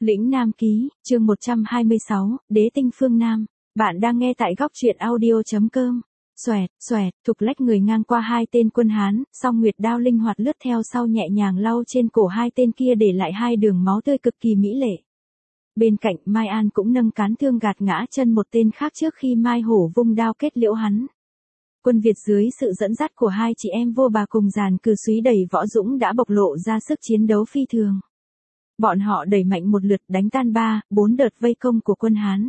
Lĩnh Nam Ký, chương 126, Đế tinh phương Nam. Bạn đang nghe tại góc truyện audio.com. Xoẹt, xoẹt, Thục lách người ngang qua hai tên quân Hán, song nguyệt đao linh hoạt lướt theo sau nhẹ nhàng lau trên cổ hai tên kia để lại hai đường máu tươi cực kỳ mỹ lệ. Bên cạnh Mai An cũng nâng cán thương gạt ngã chân một tên khác trước khi Mai Hổ vung đao kết liễu hắn. Quân Việt dưới sự dẫn dắt của hai chị em Vô Bà cùng Giàn Cừ Súy đầy võ dũng đã bộc lộ ra sức chiến đấu phi thường. Bọn họ đẩy mạnh một lượt đánh tan 3-4 đợt vây công của quân Hán.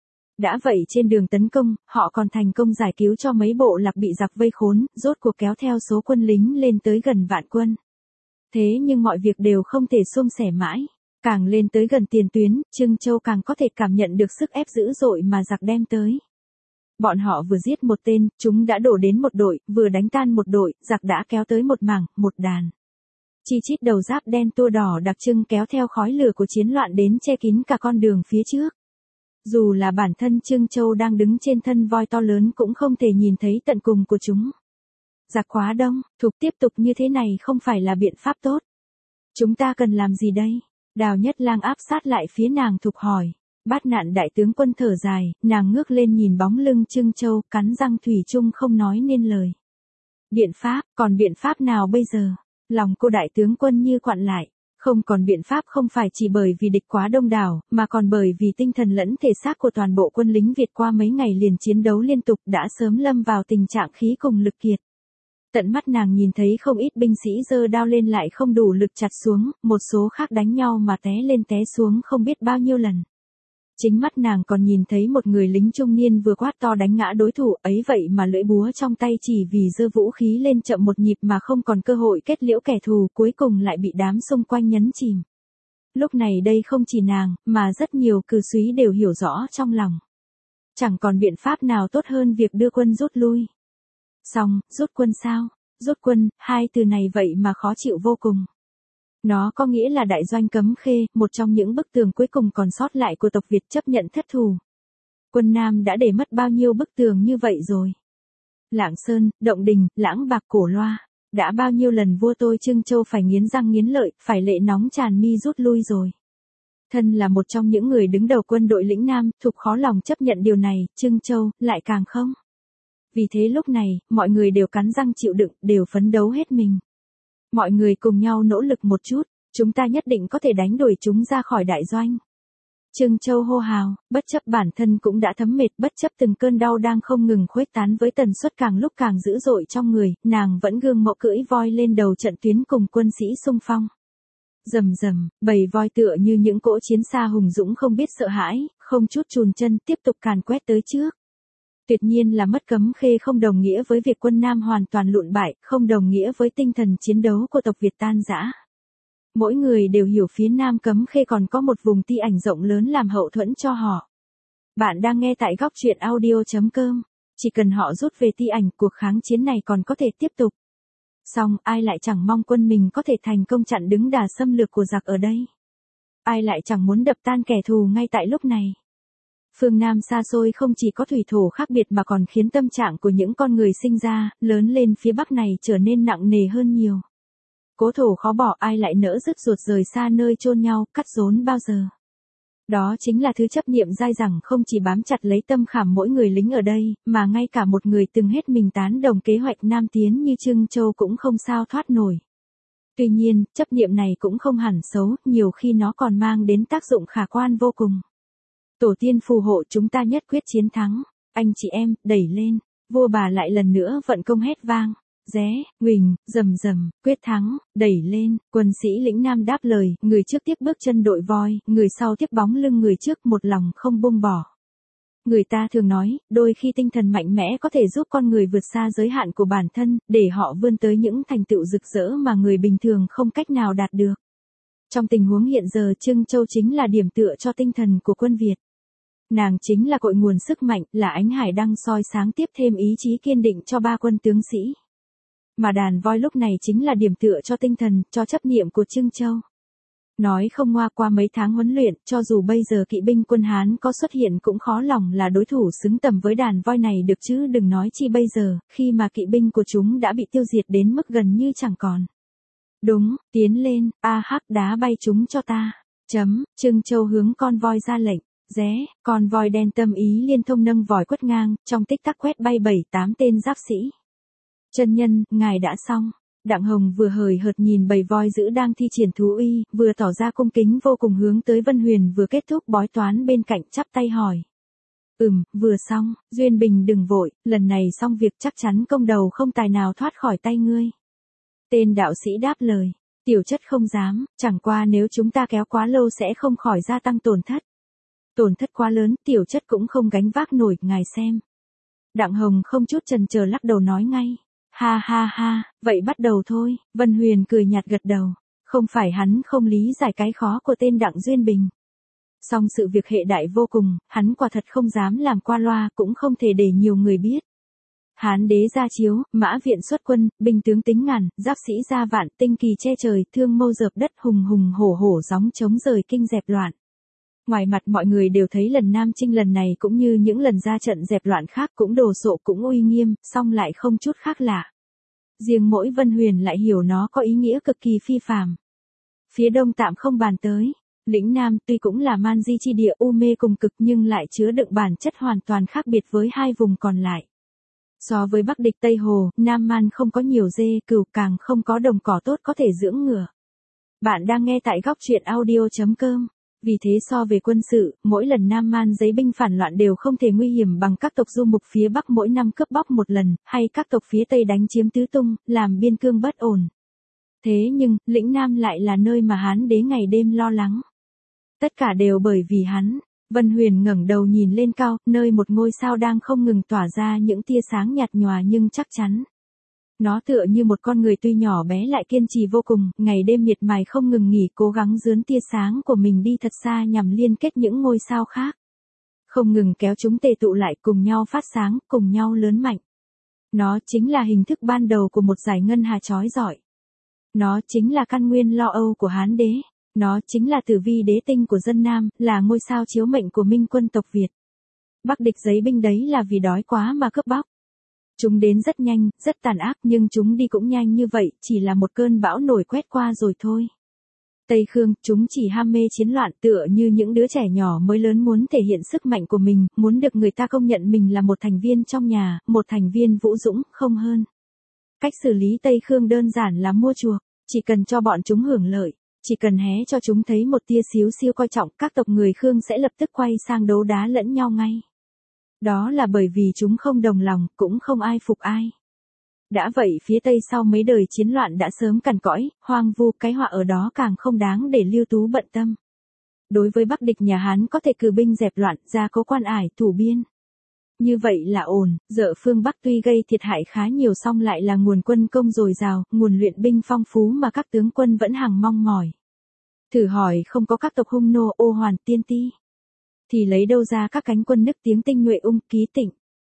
Đã vậy trên đường tấn công, họ còn thành công giải cứu cho mấy bộ lạc bị giặc vây khốn, rốt cuộc kéo theo số quân lính lên tới gần vạn quân. Thế nhưng mọi việc đều không thể suôn sẻ mãi. Càng lên tới gần tiền tuyến, Trưng Châu càng có thể cảm nhận được sức ép dữ dội mà giặc đem tới. Bọn họ vừa giết một tên, chúng đã đổ đến một đội, vừa đánh tan một đội, giặc đã kéo tới một mảng, một đàn. Chi chít đầu giáp đen tua đỏ đặc trưng kéo theo khói lửa của chiến loạn đến che kín cả con đường phía trước. Dù là bản thân Trưng Châu đang đứng trên thân voi to lớn cũng không thể nhìn thấy tận cùng của chúng. Giặc quá đông, Thục tiếp tục như thế này không phải là biện pháp tốt. Chúng ta cần làm gì đây? Đào Nhất Lang áp sát lại phía nàng Thục hỏi. Bát Nạn đại tướng quân thở dài, nàng ngước lên nhìn bóng lưng Trưng Châu, cắn răng thủy chung không nói nên lời. Biện pháp, còn biện pháp nào bây giờ? Lòng cô đại tướng quân như quặn lại. Không còn biện pháp không phải chỉ bởi vì địch quá đông đảo, mà còn bởi vì tinh thần lẫn thể xác của toàn bộ quân lính Việt qua mấy ngày liền chiến đấu liên tục đã sớm lâm vào tình trạng khí cùng lực kiệt. Tận mắt nàng nhìn thấy không ít binh sĩ giơ đao lên lại không đủ lực chặt xuống, một số khác đánh nhau mà té lên té xuống không biết bao nhiêu lần. Chính mắt nàng còn nhìn thấy một người lính trung niên vừa quát to đánh ngã đối thủ ấy vậy mà lưỡi búa trong tay chỉ vì giơ vũ khí lên chậm một nhịp mà không còn cơ hội kết liễu kẻ thù cuối cùng lại bị đám xung quanh nhấn chìm. Lúc này đây không chỉ nàng, mà rất nhiều cừ súy đều hiểu rõ trong lòng. Chẳng còn biện pháp nào tốt hơn việc đưa quân rút lui. Xong, rút quân sao? Rút quân, hai từ này vậy mà khó chịu vô cùng. Nó có nghĩa là đại doanh Cấm Khê, một trong những bức tường cuối cùng còn sót lại của tộc Việt chấp nhận thất thù. Quân Nam đã để mất bao nhiêu bức tường như vậy rồi? Lạng Sơn, Động Đình, Lãng Bạc Cổ Loa. Đã bao nhiêu lần vua tôi Trưng Châu phải nghiến răng nghiến lợi, phải lệ nóng tràn mi rút lui rồi. Thân là một trong những người đứng đầu quân đội lĩnh Nam, Thục khó lòng chấp nhận điều này, Trưng Châu, lại càng không. Vì thế lúc này, mọi người đều cắn răng chịu đựng, đều phấn đấu hết mình. Mọi người cùng nhau nỗ lực một chút, chúng ta nhất định có thể đánh đuổi chúng ra khỏi đại doanh. Trưng Châu hô hào, bất chấp bản thân cũng đã thấm mệt, bất chấp từng cơn đau đang không ngừng khuếch tán với tần suất càng lúc càng dữ dội trong người, nàng vẫn gương mẫu cưỡi voi lên đầu trận tuyến cùng quân sĩ xung phong. Rầm rầm, bầy voi tựa như những cỗ chiến xa hùng dũng không biết sợ hãi, không chút chùn chân tiếp tục càn quét tới trước. Tuyệt nhiên là mất Cấm Khê không đồng nghĩa với việc quân Nam hoàn toàn lụn bại, không đồng nghĩa với tinh thần chiến đấu của tộc Việt tan rã. Mỗi người đều hiểu phía Nam Cấm Khê còn có một vùng ti ảnh rộng lớn làm hậu thuẫn cho họ. Bạn đang nghe tại góc truyện audio.com. Chỉ cần họ rút về ti ảnh, cuộc kháng chiến này còn có thể tiếp tục. Song, ai lại chẳng mong quân mình có thể thành công chặn đứng đà xâm lược của giặc ở đây. Ai lại chẳng muốn đập tan kẻ thù ngay tại lúc này. Phương Nam xa xôi không chỉ có thủy thổ khác biệt mà còn khiến tâm trạng của những con người sinh ra, lớn lên phía Bắc này trở nên nặng nề hơn nhiều. Cố thổ khó bỏ, ai lại nỡ dứt ruột rời xa nơi chôn nhau, cắt rốn bao giờ. Đó chính là thứ chấp niệm dai dẳng không chỉ bám chặt lấy tâm khảm mỗi người lính ở đây, mà ngay cả một người từng hết mình tán đồng kế hoạch Nam tiến như Trưng Châu cũng không sao thoát nổi. Tuy nhiên, chấp niệm này cũng không hẳn xấu, nhiều khi nó còn mang đến tác dụng khả quan vô cùng. Tổ tiên phù hộ chúng ta nhất quyết chiến thắng, anh chị em, đẩy lên, Vua Bà lại lần nữa vận công hét vang, ré, huỳnh, rầm rầm, quyết thắng, đẩy lên, quân sĩ lĩnh Nam đáp lời, người trước tiếp bước chân đội voi, người sau tiếp bóng lưng người trước một lòng không buông bỏ. Người ta thường nói, đôi khi tinh thần mạnh mẽ có thể giúp con người vượt xa giới hạn của bản thân, để họ vươn tới những thành tựu rực rỡ mà người bình thường không cách nào đạt được. Trong tình huống hiện giờ Trưng Châu chính là điểm tựa cho tinh thần của quân Việt. Nàng chính là cội nguồn sức mạnh, là ánh hải đăng soi sáng tiếp thêm ý chí kiên định cho ba quân tướng sĩ. Mà đàn voi lúc này chính là điểm tựa cho tinh thần, cho chấp niệm của Trưng Châu. Nói không ngoa qua mấy tháng huấn luyện, cho dù bây giờ kỵ binh quân Hán có xuất hiện cũng khó lòng là đối thủ xứng tầm với đàn voi này được chứ đừng nói chi bây giờ, khi mà kỵ binh của chúng đã bị tiêu diệt đến mức gần như chẳng còn. Đúng, tiến lên, hắc đá bay chúng cho ta. Trưng Châu hướng con voi ra lệnh. Ré, con voi đen tâm ý liên thông nâng vòi quất ngang, trong tích tắc quét bay 7-8 tên giáp sĩ. Chân nhân, ngài đã xong. Đặng Hồng vừa hời hợt nhìn bầy voi dữ đang thi triển thú uy, vừa tỏ ra cung kính vô cùng hướng tới Vân Huyền vừa kết thúc bói toán bên cạnh chắp tay hỏi. Vừa xong, Duyên Bình đừng vội, lần này xong việc chắc chắn công đầu không tài nào thoát khỏi tay ngươi. Tên đạo sĩ đáp lời, tiểu chất không dám, chẳng qua nếu chúng ta kéo quá lâu sẽ không khỏi gia tăng tổn thất. Tổn thất quá lớn, tiểu chất cũng không gánh vác nổi, ngài xem. Đặng Hồng không chút chần chờ lắc đầu nói ngay. Ha ha ha, vậy bắt đầu thôi, Vân Huyền cười nhạt gật đầu. Không phải hắn không lý giải cái khó của tên Đặng Duyên Bình. Song sự việc hệ đại vô cùng, hắn quả thật không dám làm qua loa, cũng không thể để nhiều người biết. Hán đế ra chiếu, mã viện xuất quân, binh tướng tính ngàn, giáp sĩ ra vạn, tinh kỳ che trời, thương mâu dợp đất, hùng hùng hổ hổ gióng chống rời kinh dẹp loạn. Ngoài mặt mọi người đều thấy lần Nam Chinh lần này cũng như những lần ra trận dẹp loạn khác cũng đồ sộ cũng uy nghiêm, song lại không chút khác lạ. Riêng mỗi Vân Huyền lại hiểu nó có ý nghĩa cực kỳ phi phàm. Phía đông tạm không bàn tới. Lĩnh Nam tuy cũng là man di chi địa u mê cùng cực nhưng lại chứa đựng bản chất hoàn toàn khác biệt với hai vùng còn lại. So với Bắc địch Tây Hồ, Nam Man không có nhiều dê, cừu, càng không có đồng cỏ tốt có thể dưỡng ngựa. Bạn đang nghe tại góc truyện audio.com. Vì thế so về quân sự, mỗi lần Nam Man giấy binh phản loạn đều không thể nguy hiểm bằng các tộc du mục phía Bắc mỗi năm cướp bóc một lần, hay các tộc phía Tây đánh chiếm tứ tung, làm biên cương bất ổn. Thế nhưng, lĩnh Nam lại là nơi mà Hán đế ngày đêm lo lắng. Tất cả đều bởi vì hắn. Vân Huyền ngẩng đầu nhìn lên cao, nơi một ngôi sao đang không ngừng tỏa ra những tia sáng nhạt nhòa nhưng chắc chắn. Nó tựa như một con người tuy nhỏ bé lại kiên trì vô cùng, ngày đêm miệt mài không ngừng nghỉ cố gắng dướn tia sáng của mình đi thật xa nhằm liên kết những ngôi sao khác. Không ngừng kéo chúng tề tụ lại cùng nhau phát sáng, cùng nhau lớn mạnh. Nó chính là hình thức ban đầu của một dải ngân hà chói rọi. Nó chính là căn nguyên lo âu của Hán đế. Nó chính là tử vi đế tinh của dân Nam, là ngôi sao chiếu mệnh của minh quân tộc Việt. Bắc địch giấy binh đấy là vì đói quá mà cướp bóc. Chúng đến rất nhanh, rất tàn ác nhưng chúng đi cũng nhanh như vậy, chỉ là một cơn bão nổi quét qua rồi thôi. Tây Khương, chúng chỉ ham mê chiến loạn tựa như những đứa trẻ nhỏ mới lớn muốn thể hiện sức mạnh của mình, muốn được người ta công nhận mình là một thành viên trong nhà, một thành viên vũ dũng, không hơn. Cách xử lý Tây Khương đơn giản là mua chuộc, chỉ cần cho bọn chúng hưởng lợi. Chỉ cần hé cho chúng thấy một tia xíu siêu coi trọng, các tộc người Khương sẽ lập tức quay sang đấu đá lẫn nhau ngay. Đó là bởi vì chúng không đồng lòng, cũng không ai phục ai. Đã vậy phía Tây sau mấy đời chiến loạn đã sớm cằn cõi, hoang vu, cái họa ở đó càng không đáng để Lưu Tú bận tâm. Đối với Bắc địch nhà Hán có thể cử binh dẹp loạn, ra cố quan ải, thủ biên. Như vậy là ổn, dợ phương Bắc tuy gây thiệt hại khá nhiều song lại là nguồn quân công dồi dào, nguồn luyện binh phong phú mà các tướng quân vẫn hằng mong mỏi. Thử hỏi không có các tộc Hung Nô, Ô Hoàn, Tiên Ti, thì lấy đâu ra các cánh quân nức tiếng Tinh Nhuệ, Ung, Ký, Tịnh.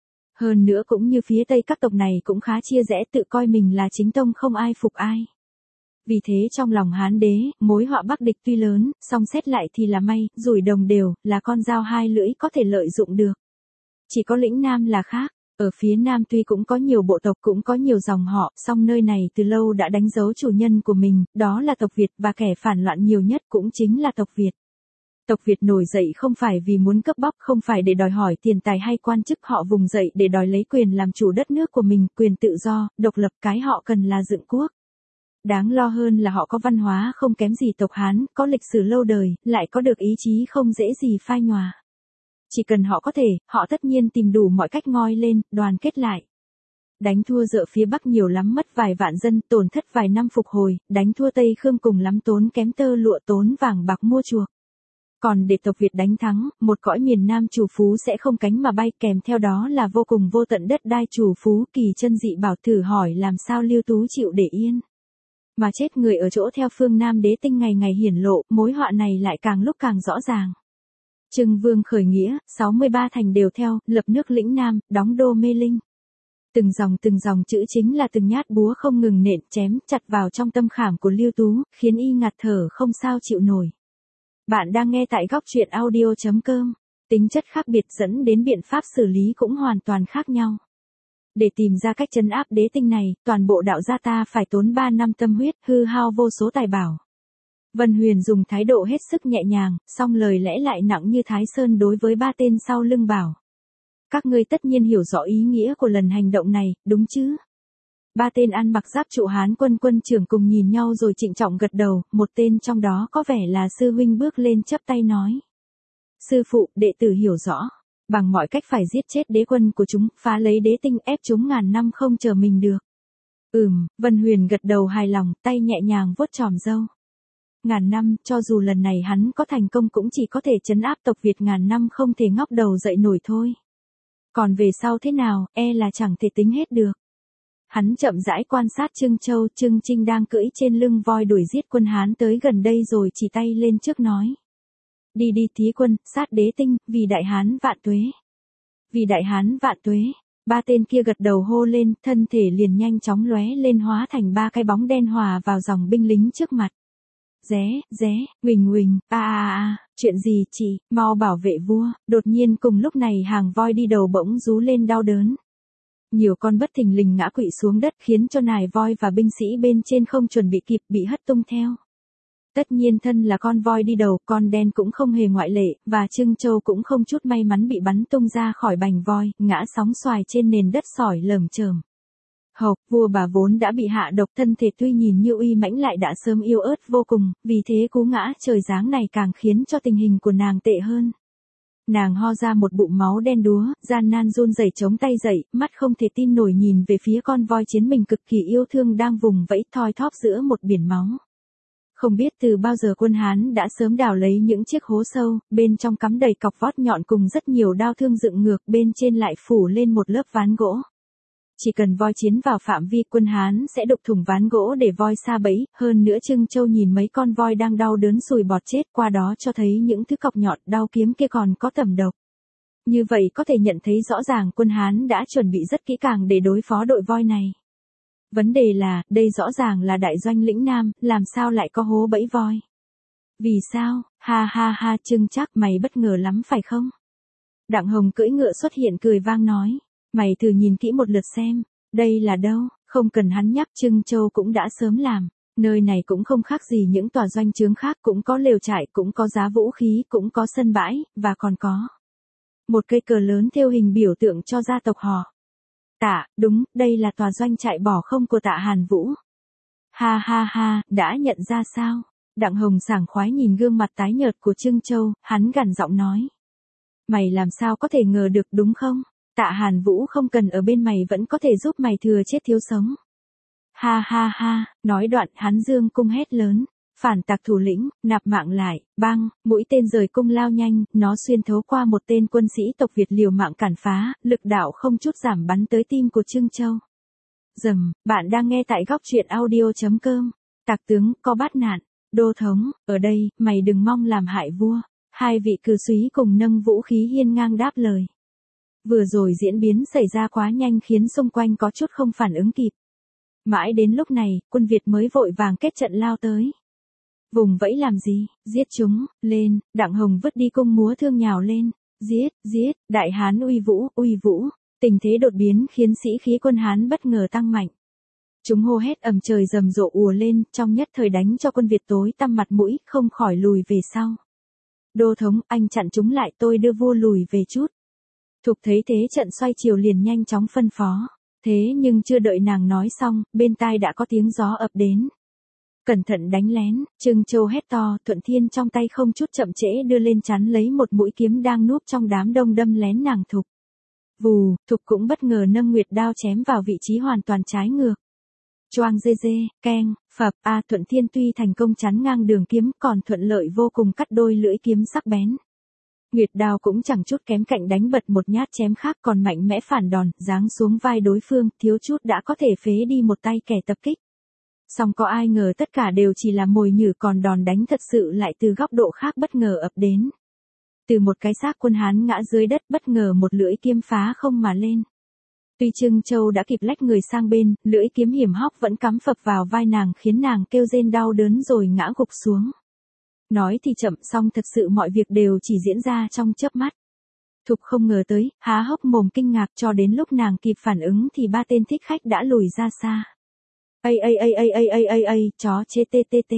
Hơn nữa cũng như phía Tây các tộc này cũng khá chia rẽ tự coi mình là chính tông không ai phục ai. Vì thế trong lòng Hán đế, mối họa Bắc địch tuy lớn, song xét lại thì là may, rủi đồng đều, là con dao hai lưỡi có thể lợi dụng được. Chỉ có lĩnh Nam là khác, ở phía Nam tuy cũng có nhiều bộ tộc cũng có nhiều dòng họ, song nơi này từ lâu đã đánh dấu chủ nhân của mình, đó là tộc Việt và kẻ phản loạn nhiều nhất cũng chính là tộc Việt. Tộc Việt nổi dậy không phải vì muốn cướp bóc, không phải để đòi hỏi tiền tài hay quan chức, họ vùng dậy để đòi lấy quyền làm chủ đất nước của mình, quyền tự do, độc lập, cái họ cần là dựng quốc. Đáng lo hơn là họ có văn hóa không kém gì tộc Hán, có lịch sử lâu đời, lại có được ý chí không dễ gì phai nhòa. Chỉ cần họ có thể, họ tất nhiên tìm đủ mọi cách ngoi lên, đoàn kết lại. Đánh thua dợ phía Bắc nhiều lắm mất vài vạn dân, tổn thất vài năm phục hồi, đánh thua Tây Khương cùng lắm tốn kém tơ lụa, tốn vàng bạc mua chuộc. Còn để tộc Việt đánh thắng, một cõi miền Nam chủ phú sẽ không cánh mà bay, kèm theo đó là vô cùng vô tận đất đai chủ phú kỳ chân dị bảo, thử hỏi làm sao Lưu Tú chịu để yên. Mà chết người ở chỗ theo phương Nam đế tinh ngày ngày hiển lộ, mối họa này lại càng lúc càng rõ ràng. Trưng Vương khởi nghĩa, 63 thành đều theo, lập nước lĩnh Nam, đóng đô Mê Linh. Từng dòng chữ chính là từng nhát búa không ngừng nện chém chặt vào trong tâm khảm của Lưu Tú, khiến y ngạt thở không sao chịu nổi. Bạn đang nghe tại góc truyện audio.com. Tính chất khác biệt dẫn đến biện pháp xử lý cũng hoàn toàn khác nhau. Để tìm ra cách trấn áp đế tinh này, toàn bộ đạo gia ta phải tốn 3 năm tâm huyết, hư hao vô số tài bảo. Vân Huyền dùng thái độ hết sức nhẹ nhàng, song lời lẽ lại nặng như Thái Sơn đối với ba tên sau lưng bảo. Các ngươi tất nhiên hiểu rõ ý nghĩa của lần hành động này, đúng chứ? Ba tên ăn mặc giáp trụ Hán quân quân trưởng cùng nhìn nhau rồi trịnh trọng gật đầu, một tên trong đó có vẻ là sư huynh bước lên chắp tay nói. Sư phụ, đệ tử hiểu rõ. Bằng mọi cách phải giết chết đế quân của chúng, phá lấy đế tinh ép chúng ngàn năm không chờ mình được. Vân Huyền gật đầu hài lòng, tay nhẹ nhàng vuốt chòm râu. Ngàn năm, cho dù lần này hắn có thành công cũng chỉ có thể trấn áp tộc Việt ngàn năm không thể ngóc đầu dậy nổi thôi. Còn về sau thế nào, là chẳng thể tính hết được. Hắn chậm rãi quan sát Trưng Châu, Trưng Trinh đang cưỡi trên lưng voi đuổi giết quân Hán tới gần đây rồi chỉ tay lên trước nói. Đi đi thí quân, sát đế tinh, vì đại Hán vạn tuế. Vì đại Hán vạn tuế. Ba tên kia gật đầu hô lên, thân thể liền nhanh chóng lóe lên hóa thành ba cái bóng đen hòa vào dòng binh lính trước mặt. Ré, Huỳnh, chuyện gì chị, mau bảo vệ vua. Đột nhiên cùng lúc này hàng voi đi đầu bỗng rú lên đau đớn. Nhiều con bất thình lình ngã quỵ xuống đất khiến cho nài voi và binh sĩ bên trên không chuẩn bị kịp bị hất tung theo. Tất nhiên thân là con voi đi đầu, con đen cũng không hề ngoại lệ, và Trưng Châu cũng không chút may mắn bị bắn tung ra khỏi bành voi, ngã sóng xoài trên nền đất sỏi lởm chởm. Hộc, vua bà vốn đã bị hạ độc, thân thể tuy nhìn như uy mãnh lại đã sớm yếu ớt vô cùng, vì thế cú ngã trời giáng này càng khiến cho tình hình của nàng tệ hơn. Nàng ho ra một bụng máu đen đúa, gian nan run rẩy chống tay dậy, mắt không thể tin nổi nhìn về phía con voi chiến mình cực kỳ yêu thương đang vùng vẫy thoi thóp giữa một biển máu. Không biết từ bao giờ quân Hán đã sớm đào lấy những chiếc hố sâu, bên trong cắm đầy cọc vót nhọn cùng rất nhiều đao thương dựng ngược, bên trên lại phủ lên một lớp ván gỗ. Chỉ cần voi chiến vào phạm vi quân Hán sẽ đục thủng ván gỗ để voi sa bẫy, hơn nữa Trưng Châu nhìn mấy con voi đang đau đớn sùi bọt chết, qua đó cho thấy những thứ cọc nhọn đao kiếm kia còn có tầm độc. Như vậy có thể nhận thấy rõ ràng quân Hán đã chuẩn bị rất kỹ càng để đối phó đội voi này. Vấn đề là, đây rõ ràng là đại doanh lĩnh Nam, làm sao lại có hố bẫy voi? Vì sao? Ha, Trưng chắc mày bất ngờ lắm phải không? Đặng Hồng cưỡi ngựa xuất hiện cười vang nói. Mày thử nhìn kỹ một lượt xem, đây là đâu, không cần hắn nhắc Trưng Châu cũng đã sớm làm. Nơi này cũng không khác gì những tòa doanh trướng khác, cũng có lều trại, cũng có giá vũ khí, cũng có sân bãi, và còn có một cây cờ lớn thêu hình biểu tượng cho gia tộc họ. Tạ, đúng, đây là tòa doanh trại bỏ không của Tạ Hàn Vũ. Ha, đã nhận ra sao? Đặng Hồng sảng khoái nhìn gương mặt tái nhợt của Trưng Châu, hắn gằn giọng nói. Mày làm sao có thể ngờ được đúng không? Tạ Hàn Vũ không cần ở bên mày vẫn có thể giúp mày thừa chết thiếu sống. Ha, nói đoạn hắn dương cung hét lớn. Phản tặc thủ lĩnh, nạp mạng lại, băng, mũi tên rời cung lao nhanh, nó xuyên thấu qua một tên quân sĩ tộc Việt liều mạng cản phá, lực đạo không chút giảm bắn tới tim của Trưng Châu. Bạn đang nghe tại góc truyện audio.com. Tặc tướng, có bắt nạn. Đô thống, ở đây, mày đừng mong làm hại vua. Hai vị cử súy cùng nâng vũ khí hiên ngang đáp lời. Vừa rồi diễn biến xảy ra quá nhanh khiến xung quanh có chút không phản ứng kịp. Mãi đến lúc này, quân Việt mới vội vàng kết trận lao tới. Vùng vẫy làm gì, giết chúng, lên, Đặng Hồng vứt đi cung múa thương nhào lên, giết, đại Hán uy vũ, tình thế đột biến khiến sĩ khí quân Hán bất ngờ tăng mạnh. Chúng hô hét ầm trời rầm rộ ùa lên, trong nhất thời đánh cho quân Việt tối tăm mặt mũi, không khỏi lùi về sau. Đô thống, anh chặn chúng lại, tôi đưa vua lùi về chút. Thục thấy thế trận xoay chiều liền nhanh chóng phân phó. Thế nhưng chưa đợi nàng nói xong, bên tai đã có tiếng gió ập đến. Cẩn thận đánh lén, Trưng Châu hét to, Thuận Thiên trong tay không chút chậm trễ đưa lên chắn lấy một mũi kiếm đang núp trong đám đông đâm lén nàng Thục. Vù, Thục cũng bất ngờ nâng nguyệt đao chém vào vị trí hoàn toàn trái ngược. Choang dê, keng, phập, Thuận Thiên tuy thành công chắn ngang đường kiếm còn thuận lợi vô cùng cắt đôi lưỡi kiếm sắc bén. Nguyệt đao cũng chẳng chút kém cạnh đánh bật một nhát chém khác còn mạnh mẽ phản đòn, giáng xuống vai đối phương, thiếu chút đã có thể phế đi một tay kẻ tập kích. Song có ai ngờ tất cả đều chỉ là mồi nhử còn đòn đánh thật sự lại từ góc độ khác bất ngờ ập đến. Từ một cái xác quân Hán ngã dưới đất bất ngờ một lưỡi kiếm phá không mà lên. Tuy Trưng Châu đã kịp lách người sang bên, lưỡi kiếm hiểm hóc vẫn cắm phập vào vai nàng khiến nàng kêu rên đau đớn rồi ngã gục xuống. Nói thì chậm song thật sự mọi việc đều chỉ diễn ra trong chớp mắt. Thục không ngờ tới, há hốc mồm kinh ngạc cho đến lúc nàng kịp phản ứng thì ba tên thích khách đã lùi ra xa. Chó chê tê.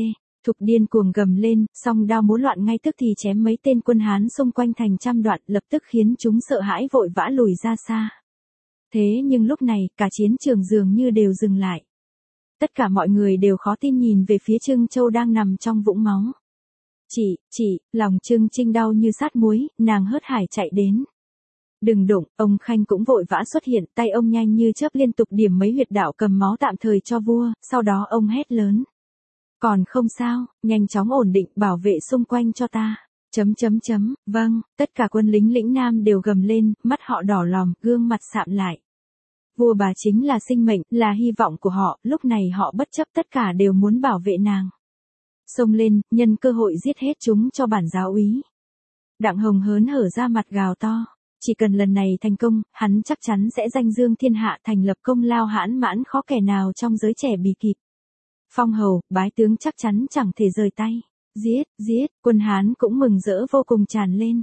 Thục điên cuồng gầm lên, song đao múa loạn ngay tức thì chém mấy tên quân Hán xung quanh thành trăm đoạn, lập tức khiến chúng sợ hãi vội vã lùi ra xa. Thế nhưng lúc này, cả chiến trường dường như đều dừng lại. Tất cả mọi người đều khó tin nhìn về phía Trương Châu đang nằm trong vũng máu. Chị, lòng Trương Trinh đau như sát muối, nàng hớt hải chạy đến. Đừng đụng, ông Khanh cũng vội vã xuất hiện, tay ông nhanh như chớp liên tục điểm mấy huyệt đạo cầm máu tạm thời cho vua, sau đó ông hét lớn. Còn không sao, nhanh chóng ổn định, bảo vệ xung quanh cho ta. Vâng, tất cả quân lính lĩnh Nam đều gầm lên, mắt họ đỏ lòm, gương mặt sạm lại. Vua bà chính là sinh mệnh, là hy vọng của họ, lúc này họ bất chấp tất cả đều muốn bảo vệ nàng. Xông lên, nhân cơ hội giết hết chúng cho bản giáo úy. Đặng Hồng hớn hở ra mặt gào to. Chỉ cần lần này thành công, hắn chắc chắn sẽ danh dương thiên hạ, thành lập công lao hãn mãn khó kẻ nào trong giới trẻ bì kịp. Phong hầu, bái tướng chắc chắn chẳng thể rời tay. Giết, quân Hán cũng mừng rỡ vô cùng tràn lên.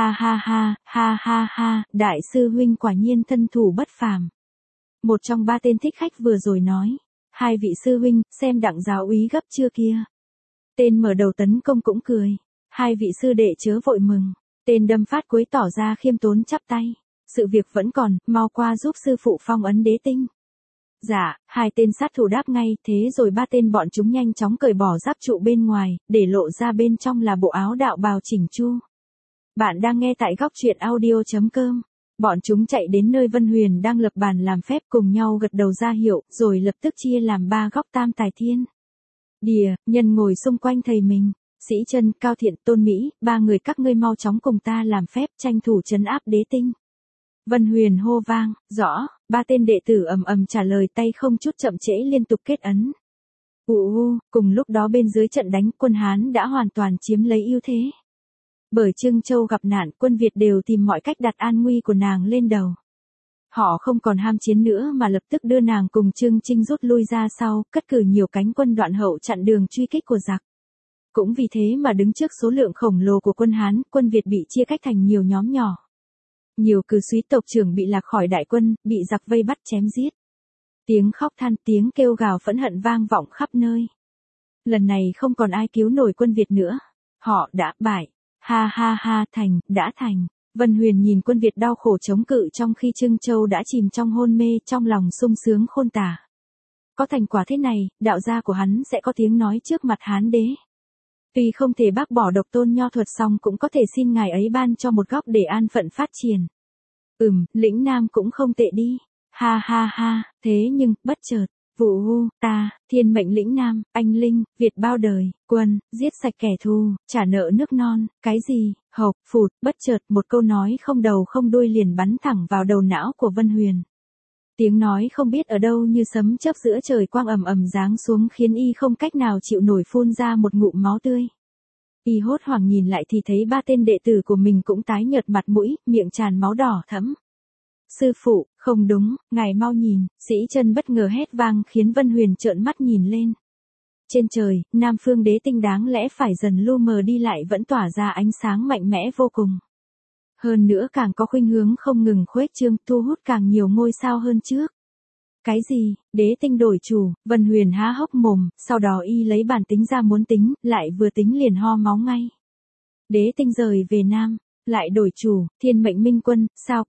Ha, đại sư huynh quả nhiên thân thủ bất phàm. Một trong ba tên thích khách vừa rồi nói. Hai vị sư huynh, xem đặng giáo úy gấp chưa kia. Tên mở đầu tấn công cũng cười. Hai vị sư đệ chớ vội mừng. Tên đâm phát cuối tỏ ra khiêm tốn chắp tay. Sự việc vẫn còn, mau qua giúp sư phụ phong ấn đế tinh. Dạ, hai tên sát thủ đáp ngay, thế rồi ba tên bọn chúng nhanh chóng cởi bỏ giáp trụ bên ngoài, để lộ ra bên trong là bộ áo đạo bào chỉnh chu. Bạn đang nghe tại góc truyện audio.com. Bọn chúng chạy đến nơi Vân Huyền đang lập bàn làm phép, cùng nhau gật đầu ra hiệu, rồi lập tức chia làm ba góc tam tài thiên. Đìa, nhân ngồi xung quanh thầy mình. Sĩ Chân, Cao Thiện, Tôn Mỹ, ba người các ngươi mau chóng cùng ta làm phép tranh thủ trấn áp đế tinh. Vân Huyền hô vang, rõ, ba tên đệ tử ầm ầm trả lời, tay không chút chậm trễ liên tục kết ấn. Cùng lúc đó bên dưới trận đánh, quân Hán đã hoàn toàn chiếm lấy ưu thế. Bởi Trương Châu gặp nạn, quân Việt đều tìm mọi cách đặt an nguy của nàng lên đầu. Họ không còn ham chiến nữa mà lập tức đưa nàng cùng Trương Trinh rút lui ra sau, cất cử nhiều cánh quân đoạn hậu chặn đường truy kích của giặc. Cũng vì thế mà đứng trước số lượng khổng lồ của quân Hán, quân Việt bị chia cách thành nhiều nhóm nhỏ. Nhiều cử súy tộc trưởng bị lạc khỏi đại quân, bị giặc vây bắt chém giết. Tiếng khóc than, tiếng kêu gào phẫn hận vang vọng khắp nơi. Lần này không còn ai cứu nổi quân Việt nữa. Họ đã bại. Ha, đã thành. Vân Huyền nhìn quân Việt đau khổ chống cự trong khi Trương Châu đã chìm trong hôn mê, trong lòng sung sướng khôn tả. Có thành quả thế này, đạo gia của hắn sẽ có tiếng nói trước mặt Hán đế. Tuy không thể bác bỏ độc tôn nho thuật, song cũng có thể xin ngài ấy ban cho một góc để an phận phát triển. Lĩnh Nam cũng không tệ đi. Ha, thế nhưng, bất chợt, ta, thiên mệnh lĩnh Nam, anh linh, Việt bao đời, quân, giết sạch kẻ thù, trả nợ nước non, cái gì, phụt, bất chợt một câu nói không đầu không đuôi liền bắn thẳng vào đầu não của Vân Huyền. Tiếng nói không biết ở đâu như sấm chớp giữa trời quang ầm ầm giáng xuống, khiến y không cách nào chịu nổi phun ra một ngụm máu tươi. Y hốt hoảng nhìn lại thì thấy ba tên đệ tử của mình cũng tái nhợt mặt mũi, miệng tràn máu đỏ thẫm. Sư phụ, không đúng, ngài mau nhìn, Sĩ Chân bất ngờ hét vang khiến Vân Huyền trợn mắt nhìn lên. Trên trời, Nam Phương đế tinh đáng lẽ phải dần lu mờ đi lại vẫn tỏa ra ánh sáng mạnh mẽ vô cùng. Hơn nữa càng có khuynh hướng không ngừng khuếch trương, thu hút càng nhiều ngôi sao hơn trước. Cái gì, đế tinh đổi chủ? Vân Huyền há hốc mồm, sau đó y lấy bàn tính ra muốn tính, lại vừa tính liền ho máu ngay. Đế tinh rời về Nam, lại đổi chủ, thiên mệnh minh quân, sao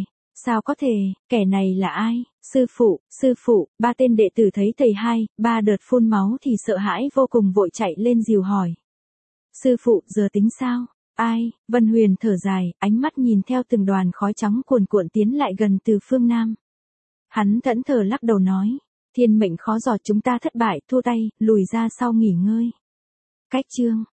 có thể, kẻ này là ai? Sư phụ, ba tên đệ tử thấy thầy hai, ba đợt phun máu thì sợ hãi vô cùng vội chạy lên dìu hỏi. Sư phụ, giờ tính sao? Ai? Vân Huyền thở dài, ánh mắt nhìn theo từng đoàn khói trắng cuồn cuộn tiến lại gần từ phương Nam. Hắn thẫn thờ lắc đầu nói, thiên mệnh khó dò, chúng ta thất bại, thua tay, lùi ra sau nghỉ ngơi. Cách chương